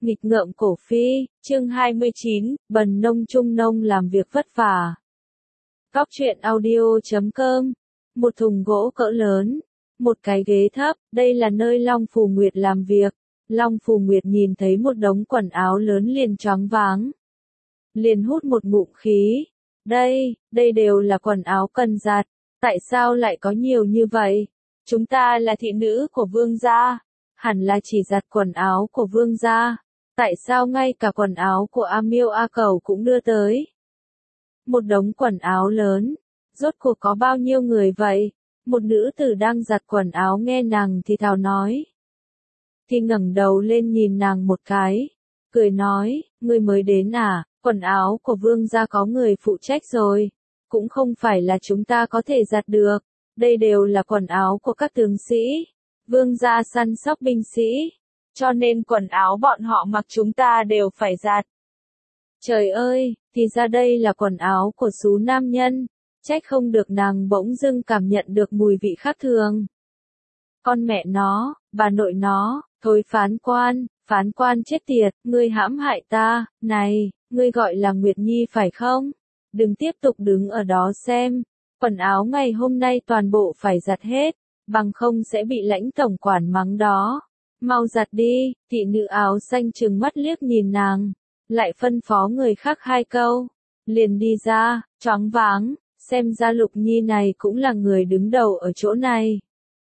Nghịch ngợm cổ phi, chương 29, bần nông trung nông làm việc vất vả. Góc truyện audio.com. Một thùng gỗ cỡ lớn, một cái ghế thấp, đây là nơi Long Phù Nguyệt làm việc. Long Phù Nguyệt nhìn thấy một đống quần áo lớn liền choáng váng. Liền hút một ngụm khí. Đây đều là quần áo cần giặt. Tại sao lại có nhiều như vậy? Chúng ta là thị nữ của vương gia. Hẳn là chỉ giặt quần áo của vương gia. Tại sao ngay cả quần áo của A Miêu A Cẩu cũng đưa tới? Một đống quần áo lớn. Rốt cuộc có bao nhiêu người vậy? Một nữ tử đang giặt quần áo nghe nàng thì thào nói. Thì ngẩng đầu lên nhìn nàng một cái. Cười nói, ngươi mới đến à, quần áo của vương gia có người phụ trách rồi. Cũng không phải là chúng ta có thể giặt được. Đây đều là quần áo của các tướng sĩ. Vương gia săn sóc binh sĩ. Cho nên quần áo bọn họ mặc chúng ta đều phải giặt. Trời ơi, thì ra đây là quần áo của số nam nhân. Trách không được nàng bỗng dưng cảm nhận được mùi vị khác thường. Con mẹ nó, bà nội nó, thôi phán quan chết tiệt, ngươi hãm hại ta, này, ngươi gọi là Nguyệt Nhi phải không? Đừng tiếp tục đứng ở đó xem, quần áo ngày hôm nay toàn bộ phải giặt hết, bằng không sẽ bị lãnh tổng quản mắng đó. Mau giặt đi, thị nữ áo xanh trừng mắt liếc nhìn nàng, lại phân phó người khác hai câu, liền đi ra, choáng váng, xem ra Lục Nhi này cũng là người đứng đầu ở chỗ này.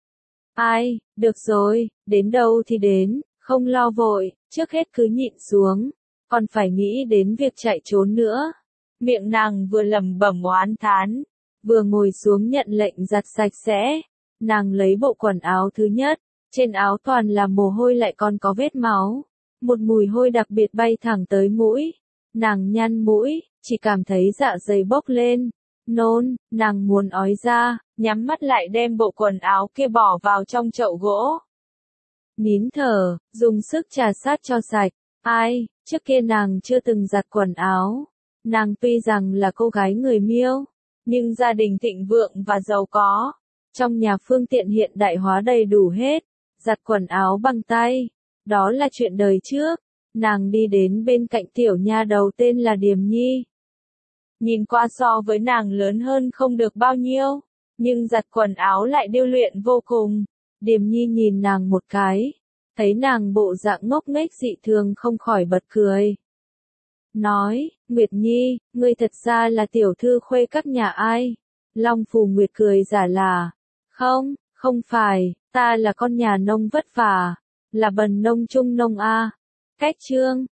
Ai, được rồi, đến đâu thì đến, không lo vội, trước hết cứ nhịn xuống, còn phải nghĩ đến việc chạy trốn nữa. Miệng nàng vừa lẩm bẩm oán thán, vừa ngồi xuống nhận lệnh giặt sạch sẽ, nàng lấy bộ quần áo thứ nhất. Trên áo toàn là mồ hôi lại còn có vết máu. Một mùi hôi đặc biệt bay thẳng tới mũi. Nàng nhăn mũi, chỉ cảm thấy dạ dày bốc lên. Nôn, nàng muốn ói ra, nhắm mắt lại đem bộ quần áo kia bỏ vào trong chậu gỗ. Nín thở, dùng sức trà sát cho sạch. Ai, trước kia nàng chưa từng giặt quần áo. Nàng tuy rằng là cô gái người Miêu, nhưng gia đình thịnh vượng và giàu có. Trong nhà phương tiện hiện đại hóa đầy đủ hết. Giặt quần áo bằng tay, đó là chuyện đời trước. Nàng đi đến bên cạnh tiểu nha đầu tên là Điềm Nhi. Nhìn qua so với nàng lớn hơn không được bao nhiêu, nhưng giặt quần áo lại điêu luyện vô cùng. Điềm Nhi nhìn nàng một cái, thấy nàng bộ dạng ngốc nghếch dị thường không khỏi bật cười. Nói, Nguyệt Nhi, ngươi thật ra là tiểu thư khuê các nhà ai? Long Phù Nguyệt cười giả là, không phải. Ta là con nhà nông vất vả, là bần nông trung nông a. Cách chương,